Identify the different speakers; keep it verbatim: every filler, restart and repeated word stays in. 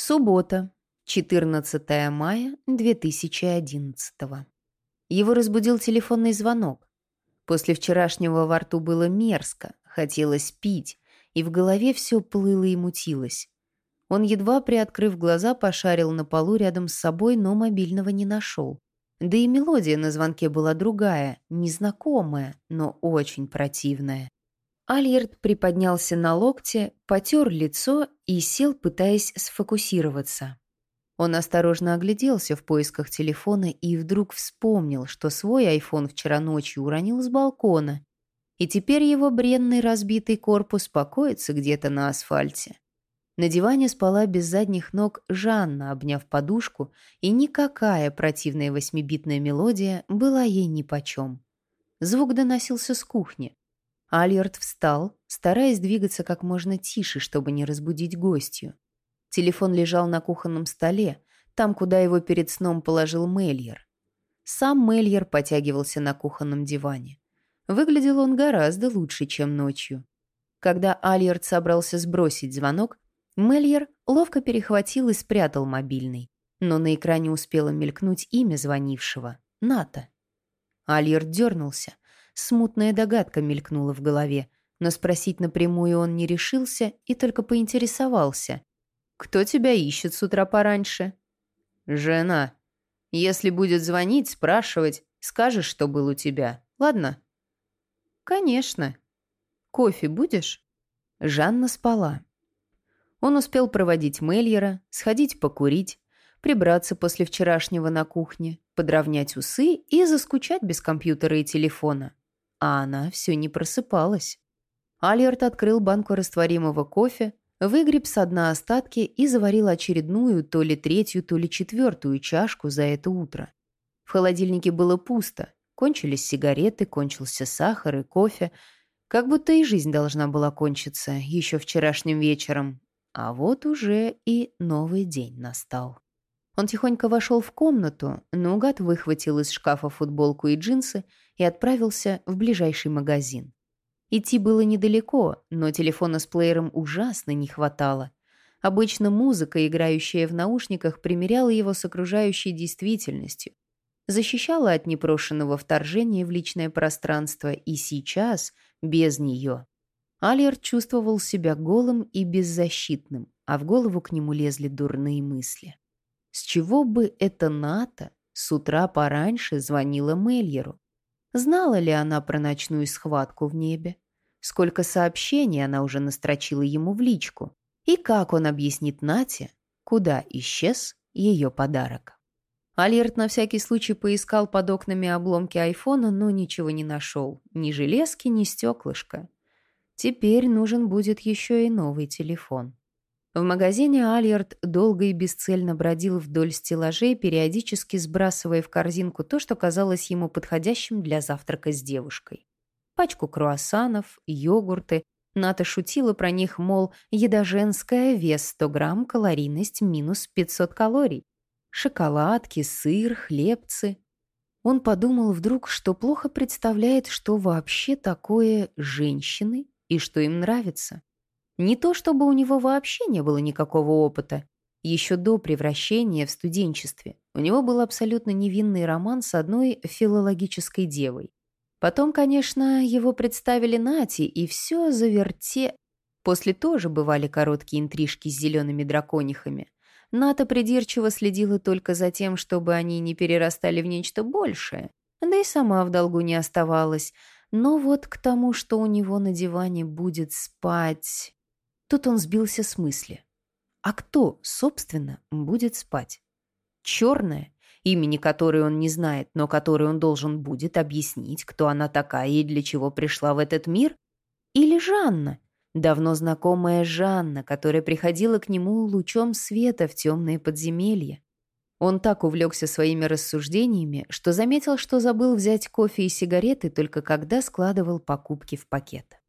Speaker 1: Суббота, четырнадцатое мая две тысячи одиннадцатого. Его разбудил телефонный звонок. После вчерашнего во рту было мерзко, хотелось пить, и в голове все плыло и мутилось. Он, едва приоткрыв глаза, пошарил на полу рядом с собой, но мобильного не нашел. Да и мелодия на звонке была другая, незнакомая, но очень противная. Альерт приподнялся на локте, потер лицо и сел, пытаясь сфокусироваться. Он осторожно огляделся в поисках телефона и вдруг вспомнил, что свой айфон вчера ночью уронил с балкона, и теперь его бренный разбитый корпус покоится где-то на асфальте. На диване спала без задних ног Жанна, обняв подушку, и никакая противная восьмибитная мелодия была ей нипочем. Звук доносился с кухни. Альерт встал, стараясь двигаться как можно тише, чтобы не разбудить гостью. Телефон лежал на кухонном столе, там, куда его перед сном положил Мельер. Сам Мельер потягивался на кухонном диване. Выглядел он гораздо лучше, чем ночью. Когда Альерт собрался сбросить звонок, Мельер ловко перехватил и спрятал мобильный, но на экране успело мелькнуть имя звонившего — Ната. Альерт дернулся. Смутная догадка мелькнула в голове, но спросить напрямую он не решился и только поинтересовался. «Кто тебя ищет с утра пораньше?» «Жена. Если будет звонить, спрашивать, скажешь, что был у тебя. Ладно?» «Конечно. Кофе будешь?» Жанна спала. Он успел проводить Мельера, сходить покурить, прибраться после вчерашнего на кухне, подровнять усы и заскучать без компьютера и телефона. А она все не просыпалась. Альерт открыл банку растворимого кофе, выгреб со дна остатки и заварил очередную, то ли третью, то ли четвертую чашку за это утро. В холодильнике было пусто. Кончились сигареты, кончился сахар и кофе. Как будто и жизнь должна была кончиться еще вчерашним вечером. А вот уже и новый день настал. Он тихонько вошел в комнату, наугад выхватил из шкафа футболку и джинсы и отправился в ближайший магазин. Идти было недалеко, но телефона с плеером ужасно не хватало. Обычно музыка, играющая в наушниках, примиряла его с окружающей действительностью, защищала от непрошенного вторжения в личное пространство, и сейчас, без нее, Альерт чувствовал себя голым и беззащитным, а в голову к нему лезли дурные мысли. С чего бы эта Ната с утра пораньше звонила Мельеру? Знала ли она про ночную схватку в небе? Сколько сообщений она уже настрочила ему в личку? И как он объяснит Нате, куда исчез ее подарок? Альерт на всякий случай поискал под окнами обломки айфона, но ничего не нашел. Ни железки, ни стеклышка. Теперь нужен будет еще и новый телефон. В магазине Альерт долго и бесцельно бродил вдоль стеллажей, периодически сбрасывая в корзинку то, что казалось ему подходящим для завтрака с девушкой. Пачку круассанов, йогурты. Ната шутила про них, мол, еда женская, вес сто грамм, калорийность минус пятьсот калорий. Шоколадки, сыр, хлебцы. Он подумал вдруг, что плохо представляет, что вообще такое женщины и что им нравится. Не то чтобы у него вообще не было никакого опыта. Еще до превращения в студенчестве у него был абсолютно невинный роман с одной филологической девой. Потом, конечно, его представили Нате, и все заверте... После тоже бывали короткие интрижки с зелеными драконихами. Ната придирчиво следила только за тем, чтобы они не перерастали в нечто большее. Да и сама в долгу не оставалась. Но вот к тому, что у него на диване будет спать... Тут он сбился с мысли. А кто, собственно, будет спать? Черная, имени которой он не знает, но которой он должен будет объяснить, кто она такая и для чего пришла в этот мир? Или Жанна, давно знакомая Жанна, которая приходила к нему лучом света в темные подземелья? Он так увлекся своими рассуждениями, что заметил, что забыл взять кофе и сигареты только когда складывал покупки в пакет.